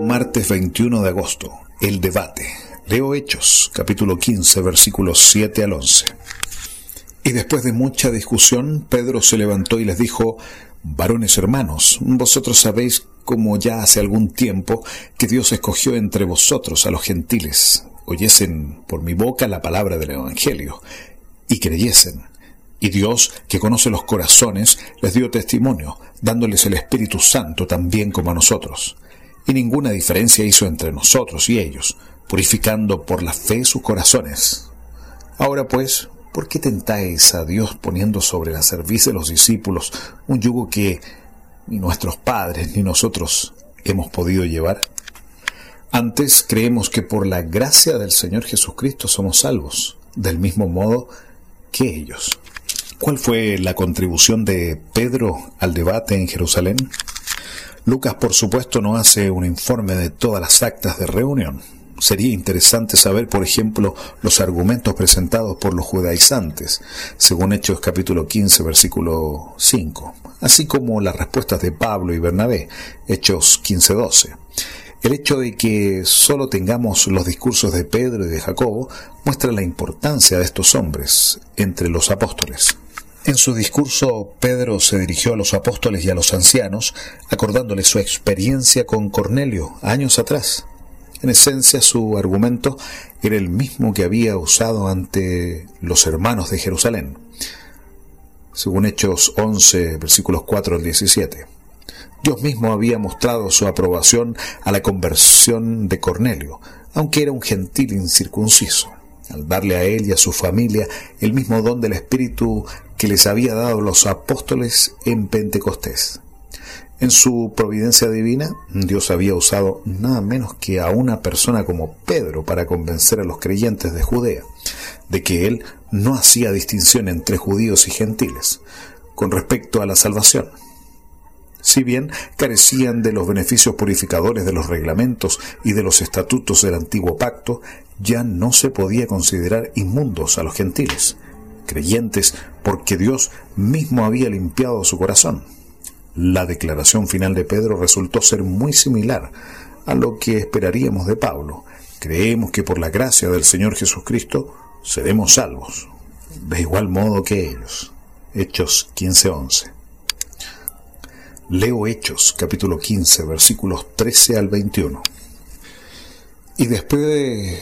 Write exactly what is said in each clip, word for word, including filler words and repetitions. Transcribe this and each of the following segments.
Martes veintiuno de agosto, el debate. Leo Hechos, capítulo quince, versículos siete al once. Y después de mucha discusión, Pedro se levantó y les dijo: varones hermanos, vosotros sabéis, como ya hace algún tiempo, que Dios escogió entre vosotros a los gentiles, oyesen por mi boca la palabra del Evangelio, y creyesen. Y Dios, que conoce los corazones, les dio testimonio, dándoles el Espíritu Santo también como a nosotros. Y ninguna diferencia hizo entre nosotros y ellos, purificando por la fe sus corazones. Ahora pues, ¿por qué tentáis a Dios poniendo sobre la cerviz de los discípulos un yugo que ni nuestros padres ni nosotros hemos podido llevar? Antes creemos que por la gracia del Señor Jesucristo somos salvos, del mismo modo que ellos. ¿Cuál fue la contribución de Pedro al debate en Jerusalén? Lucas, por supuesto, no hace un informe de todas las actas de reunión. Sería interesante saber, por ejemplo, los argumentos presentados por los judaizantes, según Hechos capítulo quince, versículo cinco, así como las respuestas de Pablo y Bernabé, Hechos quince, doce. El hecho de que solo tengamos los discursos de Pedro y de Jacobo muestra la importancia de estos hombres entre los apóstoles. En su discurso, Pedro se dirigió a los apóstoles y a los ancianos, acordándoles su experiencia con Cornelio años atrás. En esencia, su argumento era el mismo que había usado ante los hermanos de Jerusalén, según Hechos once, versículos cuatro al diecisiete. Dios mismo había mostrado su aprobación a la conversión de Cornelio, aunque era un gentil incircunciso, al darle a él y a su familia el mismo don del Espíritu que les había dado los apóstoles en Pentecostés. En su providencia divina, Dios había usado nada menos que a una persona como Pedro para convencer a los creyentes de Judea de que él no hacía distinción entre judíos y gentiles con respecto a la salvación. Si bien carecían de los beneficios purificadores de los reglamentos y de los estatutos del antiguo pacto, ya no se podía considerar inmundos a los gentiles, creyentes porque Dios mismo había limpiado su corazón. La declaración final de Pedro resultó ser muy similar a lo que esperaríamos de Pablo. Creemos que por la gracia del Señor Jesucristo seremos salvos, de igual modo que ellos. Hechos quince, once. Leo Hechos, capítulo quince, versículos trece al veintiuno. Y después de...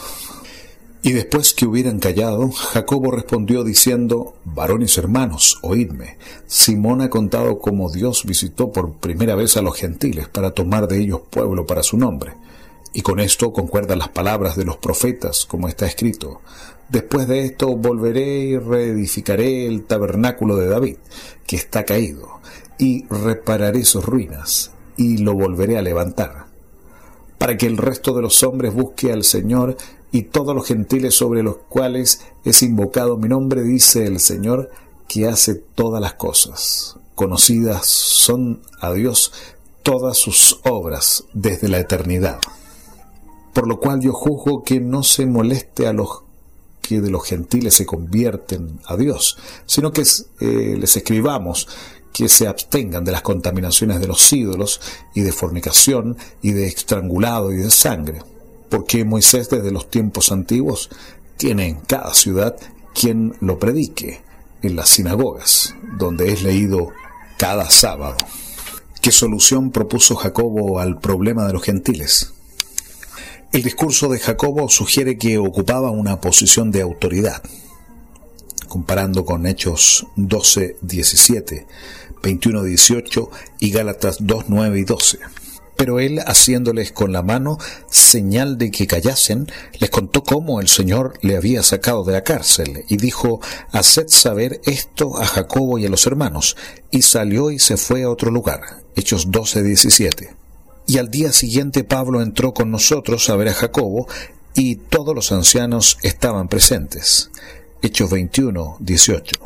Y después que hubieran callado, Jacobo respondió diciendo: varones hermanos, oídme. Simón ha contado cómo Dios visitó por primera vez a los gentiles para tomar de ellos pueblo para su nombre. Y con esto concuerdan las palabras de los profetas, como está escrito: después de esto volveré y reedificaré el tabernáculo de David, que está caído, y repararé sus ruinas, y lo volveré a levantar, para que el resto de los hombres busque al Señor, y todos los gentiles sobre los cuales es invocado mi nombre, dice el Señor, que hace todas las cosas. Conocidas son a Dios todas sus obras desde la eternidad. Por lo cual yo juzgo que no se moleste a los que de los gentiles se convierten a Dios, sino que eh, les escribamos que se abstengan de las contaminaciones de los ídolos, y de fornicación, y de estrangulado, y de sangre. Porque Moisés desde los tiempos antiguos tiene en cada ciudad quien lo predique, en las sinagogas, donde es leído cada sábado. ¿Qué solución propuso Jacobo al problema de los gentiles? El discurso de Jacobo sugiere que ocupaba una posición de autoridad, comparando con Hechos doce, diecisiete, veintiuno, dieciocho y Gálatas dos, nueve y doce. Pero él, haciéndoles con la mano señal de que callasen, les contó cómo el Señor le había sacado de la cárcel, y dijo: haced saber esto a Jacobo y a los hermanos. Y salió y se fue a otro lugar. Hechos doce, diecisiete. Y al día siguiente Pablo entró con nosotros a ver a Jacobo, y todos los ancianos estaban presentes. Hechos veintiuno, dieciocho.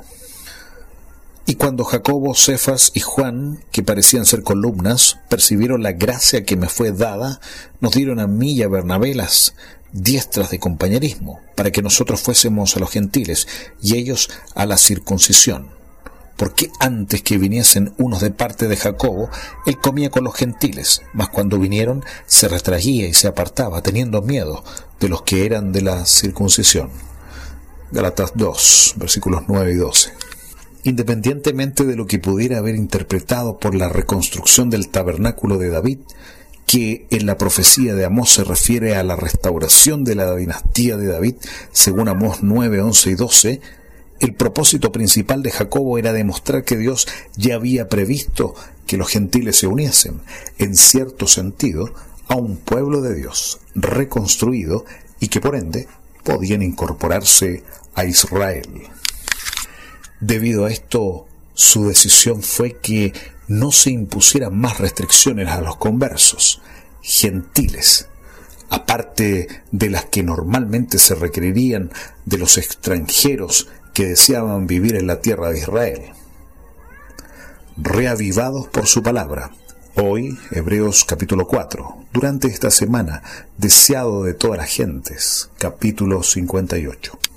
Y cuando Jacobo, Cefas y Juan, que parecían ser columnas, percibieron la gracia que me fue dada, nos dieron a mí y a Bernabé las diestras de compañerismo, para que nosotros fuésemos a los gentiles, y ellos a la circuncisión, porque antes que viniesen unos de parte de Jacobo, él comía con los gentiles, mas cuando vinieron se retraía y se apartaba, teniendo miedo de los que eran de la circuncisión. Gálatas dos, versículos nueve y doce. Independientemente de lo que pudiera haber interpretado por la reconstrucción del tabernáculo de David, que en la profecía de Amós se refiere a la restauración de la dinastía de David, según Amós nueve, once y doce, el propósito principal de Jacobo era demostrar que Dios ya había previsto que los gentiles se uniesen, en cierto sentido, a un pueblo de Dios reconstruido y que por ende podían incorporarse a Israel. Debido a esto, su decisión fue que no se impusieran más restricciones a los conversos gentiles, aparte de las que normalmente se requerirían de los extranjeros que deseaban vivir en la tierra de Israel. Reavivados por su palabra. Hoy, Hebreos capítulo cuatro, durante esta semana, deseado de todas las gentes, capítulo cincuenta y ocho.